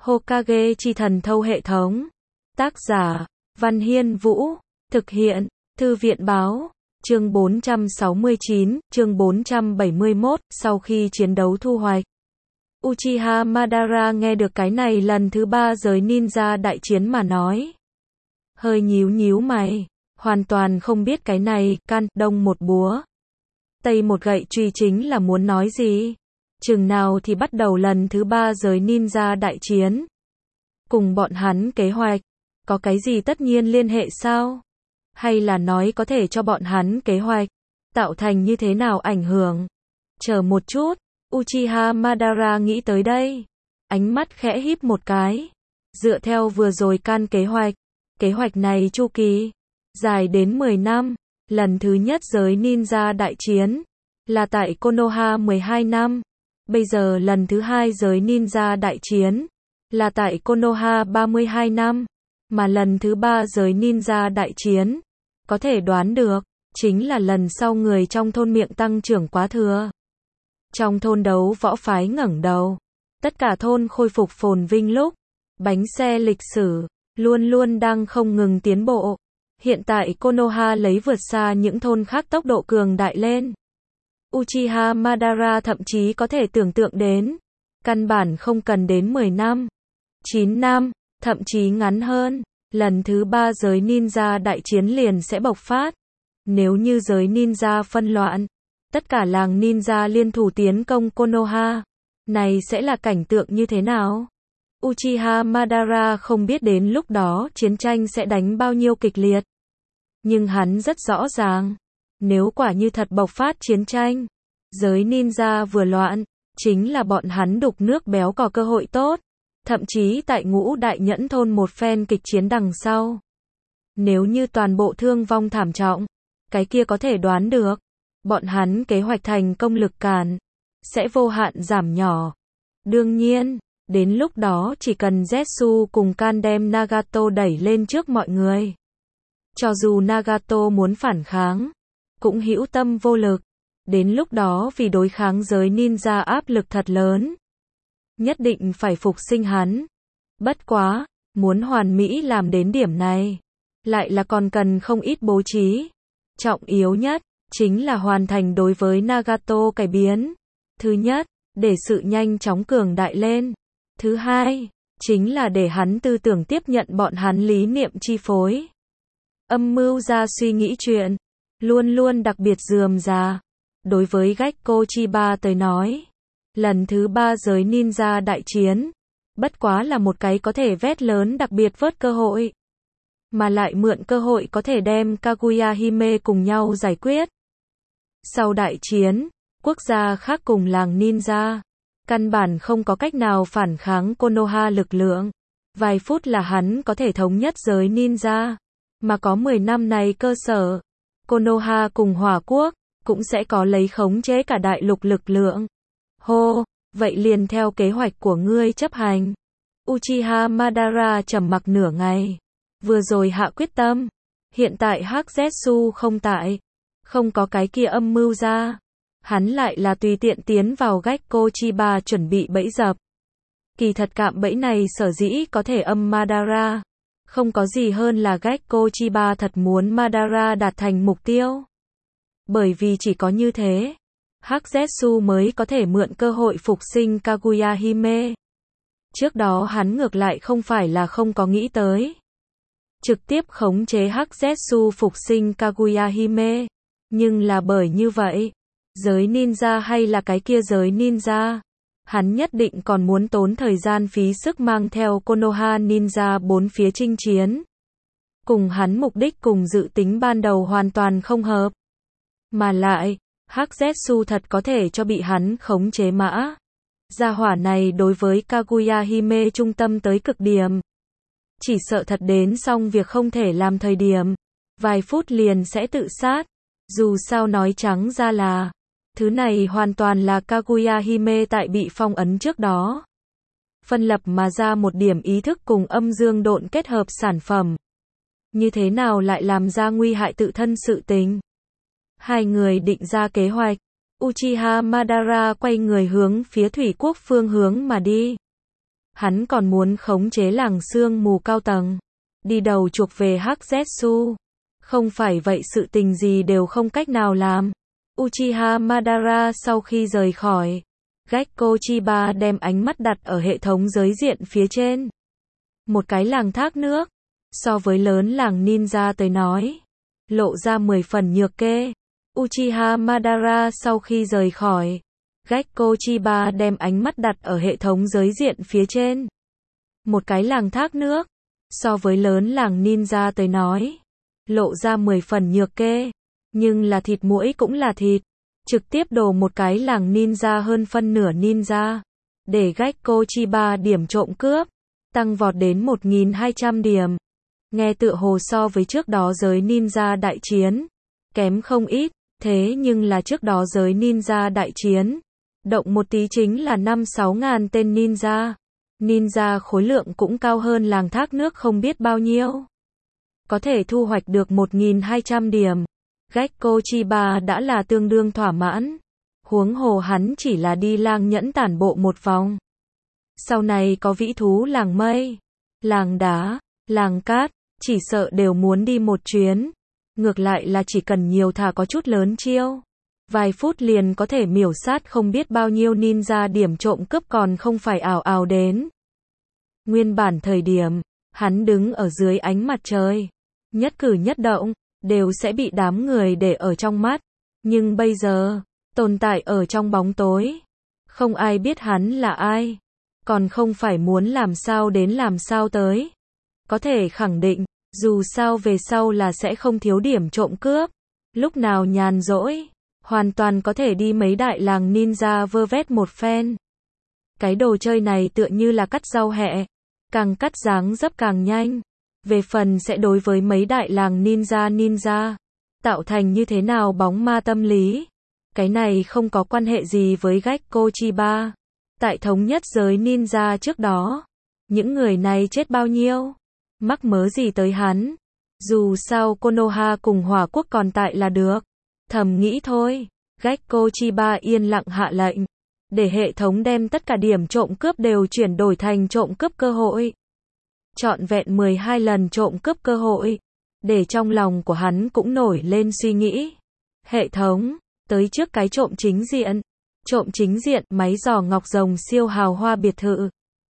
Hokage chi thần thâu hệ thống. Tác giả, Văn Hiên Vũ. Thực hiện, Thư viện báo. Chương 469, chương 471, sau khi chiến đấu thu hoạch. Uchiha Madara nghe được cái này lần thứ 3 giới ninja đại chiến mà nói. Hơi nhíu nhíu mày, hoàn toàn không biết cái này, can, đông một búa, tây một gậy truy chính là muốn nói gì. Chừng nào thì bắt đầu lần thứ 3 giới ninja đại chiến. Cùng bọn hắn kế hoạch, có cái gì tất nhiên liên hệ sao? Hay là nói có thể cho bọn hắn kế hoạch, tạo thành như thế nào ảnh hưởng? Chờ một chút, Uchiha Madara nghĩ tới đây. Ánh mắt khẽ híp một cái. Dựa theo vừa rồi can kế hoạch này chu kỳ dài đến 10 năm. Lần thứ nhất giới ninja đại chiến là tại Konoha 12 năm. Bây giờ lần thứ 2 giới ninja đại chiến là tại Konoha 32 năm. Mà lần thứ 3 giới ninja đại chiến, có thể đoán được, chính là lần sau người trong thôn miệng tăng trưởng quá thừa. Trong thôn đấu võ phái ngẩng đầu, tất cả thôn khôi phục phồn vinh lúc, bánh xe lịch sử, luôn luôn đang không ngừng tiến bộ. Hiện tại Konoha lấy vượt xa những thôn khác tốc độ cường đại lên. Uchiha Madara thậm chí có thể tưởng tượng đến, căn bản không cần đến 10 năm, 9 năm, thậm chí ngắn hơn, lần thứ 3 giới ninja đại chiến liền sẽ bộc phát. Nếu như giới ninja phân loạn, tất cả làng ninja liên thủ tiến công Konoha, này sẽ là cảnh tượng như thế nào? Uchiha Madara không biết đến lúc đó chiến tranh sẽ đánh bao nhiêu kịch liệt. Nhưng hắn rất rõ ràng, nếu quả như thật bộc phát chiến tranh, giới ninja vừa loạn, chính là bọn hắn đục nước béo có cơ hội tốt. Thậm chí tại Ngũ Đại Nhẫn thôn một phen kịch chiến đằng sau. Nếu như toàn bộ thương vong thảm trọng, cái kia có thể đoán được, bọn hắn kế hoạch thành công lực cản sẽ vô hạn giảm nhỏ. Đương nhiên, đến lúc đó chỉ cần Zetsu cùng Kan đem Nagato đẩy lên trước mọi người. Cho dù Nagato muốn phản kháng, cũng hữu tâm vô lực. Đến lúc đó vì đối kháng giới ninja áp lực thật lớn. Nhất định phải phục sinh hắn. Bất quá, muốn hoàn mỹ làm đến điểm này, lại là còn cần không ít bố trí. Trọng yếu nhất, chính là hoàn thành đối với Nagato cải biến. Thứ nhất, để sự nhanh chóng cường đại lên. Thứ hai, chính là để hắn tư tưởng tiếp nhận bọn hắn lý niệm chi phối. Âm mưu ra suy nghĩ chuyện, luôn luôn đặc biệt rườm rà. Đối với Gekko Chiba tới nói, lần thứ 3 giới ninja đại chiến, bất quá là một cái có thể vét lớn đặc biệt vớt cơ hội. Mà lại mượn cơ hội có thể đem Kaguya Hime cùng nhau giải quyết. Sau đại chiến, quốc gia khác cùng làng ninja, căn bản không có cách nào phản kháng Konoha lực lượng. Vài phút là hắn có thể thống nhất giới ninja. Mà có 10 năm này cơ sở, Konoha cùng Hỏa Quốc, cũng sẽ có lấy khống chế cả đại lục lực lượng. Hô, vậy liền theo kế hoạch của ngươi chấp hành. Uchiha Madara trầm mặc nửa ngày. Vừa rồi hạ quyết tâm. Hiện tại Hắc Zetsu không tại. Không có cái kia âm mưu ra. Hắn lại là tùy tiện tiến vào Gekko Chiba chuẩn bị bẫy dập. Kỳ thật cạm bẫy này sở dĩ có thể âm Madara. Không có gì hơn là Gekko Chiba thật muốn Madara đạt thành mục tiêu. Bởi vì chỉ có như thế, Hắc Zetsu mới có thể mượn cơ hội phục sinh Kaguya Hime. Trước đó hắn ngược lại không phải là không có nghĩ tới. Trực tiếp khống chế Hắc Zetsu phục sinh Kaguya Hime. Nhưng là bởi như vậy, giới ninja hay là cái kia giới ninja, hắn nhất định còn muốn tốn thời gian phí sức mang theo Konoha ninja bốn phía chinh chiến. Cùng hắn mục đích cùng dự tính ban đầu hoàn toàn không hợp. Mà lại, Hắc Zetsu thật có thể cho bị hắn khống chế mã. Gia hỏa này đối với Kaguya Hime trung tâm tới cực điểm. Chỉ sợ thật đến xong việc không thể làm thời điểm. Vài phút liền sẽ tự sát. Dù sao nói trắng ra là, thứ này hoàn toàn là Kaguya Hime tại bị phong ấn trước đó. Phân lập mà ra một điểm ý thức cùng âm dương độn kết hợp sản phẩm. Như thế nào lại làm ra nguy hại tự thân sự tình? Hai người định ra kế hoạch. Uchiha Madara quay người hướng phía thủy quốc phương hướng mà đi. Hắn còn muốn khống chế làng sương mù cao tầng, đi đầu chuộc về Hắc Zetsu. Không phải vậy sự tình gì đều không cách nào làm. Uchiha Madara sau khi rời khỏi, Gekko Chiba đem ánh mắt đặt ở hệ thống giới diện phía trên. Một cái làng thác nước, so với lớn làng ninja tới nói, lộ ra 10 phần nhược kê. Uchiha Madara sau khi rời khỏi, Gekko Chiba đem ánh mắt đặt ở hệ thống giới diện phía trên. Một cái làng thác nước, so với lớn làng ninja tới nói, lộ ra 10 phần nhược kê. Nhưng là thịt muỗi cũng là thịt. Trực tiếp đổ một cái làng ninja hơn phân nửa ninja. Để Gekko Chiba điểm trộm cướp tăng vọt đến 1200 điểm. Nghe tựa hồ so với trước đó giới ninja đại chiến kém không ít, thế nhưng là trước đó giới ninja đại chiến, động một tí chính là 5-6 ngàn tên ninja. Ninja khối lượng cũng cao hơn làng thác nước không biết bao nhiêu. Có thể thu hoạch được 1200 điểm. Gekko Chiba đã là tương đương thỏa mãn. Huống hồ hắn chỉ là đi lang nhẫn tản bộ một vòng. Sau này có vĩ thú làng mây, làng đá, làng cát, chỉ sợ đều muốn đi một chuyến. Ngược lại là chỉ cần nhiều thả có chút lớn chiêu, vài phút liền có thể miểu sát không biết bao nhiêu ninja điểm trộm cướp còn không phải ào ào đến. Nguyên bản thời điểm, hắn đứng ở dưới ánh mặt trời, nhất cử nhất động đều sẽ bị đám người để ở trong mắt. Nhưng bây giờ, tồn tại ở trong bóng tối. Không ai biết hắn là ai. Còn không phải muốn làm sao đến làm sao tới. Có thể khẳng định, dù sao về sau là sẽ không thiếu điểm trộm cướp. Lúc nào nhàn rỗi, hoàn toàn có thể đi mấy đại làng ninja vơ vét một phen. Cái đồ chơi này tựa như là cắt rau hẹ. Càng cắt dáng dấp càng nhanh. Về phần sẽ đối với mấy đại làng ninja tạo thành như thế nào bóng ma tâm lý. Cái này không có quan hệ gì với Gekko Chiba. Tại thống nhất giới ninja trước đó, những người này chết bao nhiêu, mắc mớ gì tới hắn. Dù sao Konoha cùng Hỏa Quốc còn tại là được. Thầm nghĩ thôi, Gekko Chiba yên lặng hạ lệnh, để hệ thống đem tất cả điểm trộm cướp đều chuyển đổi thành trộm cướp cơ hội. Trọn vẹn 12 lần trộm cướp cơ hội, để trong lòng của hắn cũng nổi lên suy nghĩ. Hệ thống, tới trước cái trộm chính diện. Trộm chính diện, máy giò ngọc rồng siêu hào hoa biệt thự.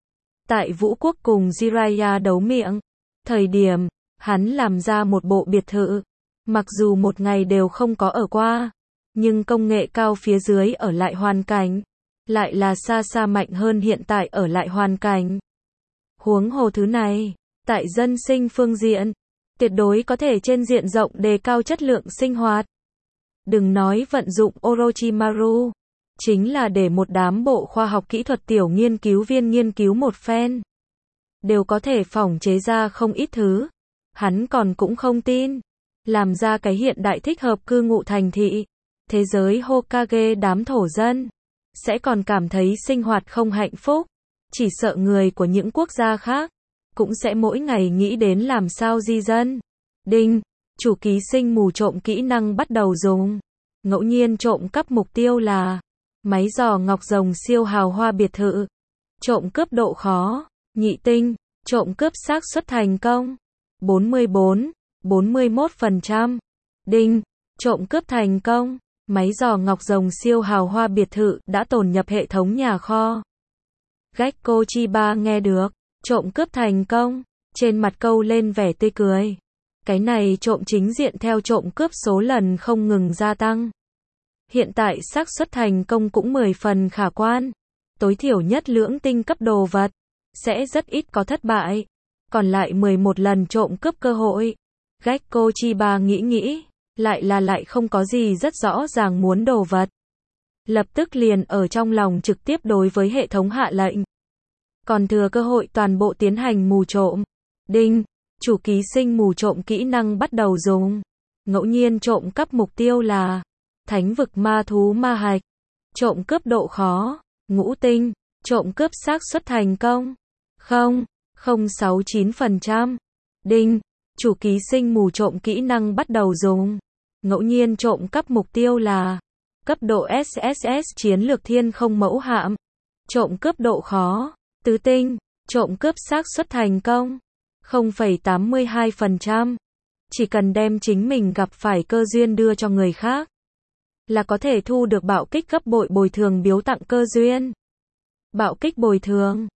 Tại Vũ Quốc cùng Jiraiya đấu miệng, thời điểm, hắn làm ra một bộ biệt thự. Mặc dù một ngày đều không có ở qua, nhưng công nghệ cao phía dưới ở lại hoàn cảnh, lại là xa xa mạnh hơn hiện tại ở lại hoàn cảnh. Huống hồ thứ này, tại dân sinh phương diện, tuyệt đối có thể trên diện rộng đề cao chất lượng sinh hoạt. Đừng nói vận dụng Orochimaru, chính là để một đám bộ khoa học kỹ thuật tiểu nghiên cứu viên nghiên cứu một phen, đều có thể phỏng chế ra không ít thứ. Hắn còn cũng không tin, làm ra cái hiện đại thích hợp cư ngụ thành thị, thế giới Hokage đám thổ dân, sẽ còn cảm thấy sinh hoạt không hạnh phúc. Chỉ sợ người của những quốc gia khác, cũng sẽ mỗi ngày nghĩ đến làm sao di dân. Đinh, chủ ký sinh mù trộm kỹ năng bắt đầu dùng. Ngẫu nhiên trộm cắp mục tiêu là máy giò ngọc rồng siêu hào hoa biệt thự. Trộm cướp độ khó, nhị tinh, trộm cướp xác suất thành công 41%. Đinh, trộm cướp thành công, máy giò ngọc rồng siêu hào hoa biệt thự đã tồn nhập hệ thống nhà kho. Gekko Chiba nghe được, trộm cướp thành công, trên mặt câu lên vẻ tươi cười. Cái này trộm chính diện theo trộm cướp số lần không ngừng gia tăng. Hiện tại xác suất thành công cũng 10 phần khả quan. Tối thiểu nhất lưỡng tinh cấp đồ vật, sẽ rất ít có thất bại. Còn lại 11 lần trộm cướp cơ hội. Gekko Chiba nghĩ, lại không có gì rất rõ ràng muốn đồ vật. Lập tức liền ở trong lòng trực tiếp đối với hệ thống hạ lệnh. Còn thừa cơ hội toàn bộ tiến hành mù trộm. Đinh, chủ ký sinh mù trộm kỹ năng bắt đầu dùng. Ngẫu nhiên trộm cắp mục tiêu là thánh vực ma thú ma hạch. Trộm cướp độ khó, ngũ tinh. Trộm cướp xác suất thành công 0,069%. Đinh, chủ ký sinh mù trộm kỹ năng bắt đầu dùng. Ngẫu nhiên trộm cắp mục tiêu là cấp độ SSS chiến lược thiên không mẫu hạm. Trộm cướp độ khó tứ tinh. Trộm cướp xác suất thành công 0,82%. Chỉ cần đem chính mình gặp phải cơ duyên đưa cho người khác là có thể thu được bạo kích gấp bội bồi thường biếu tặng cơ duyên. Bạo kích bồi thường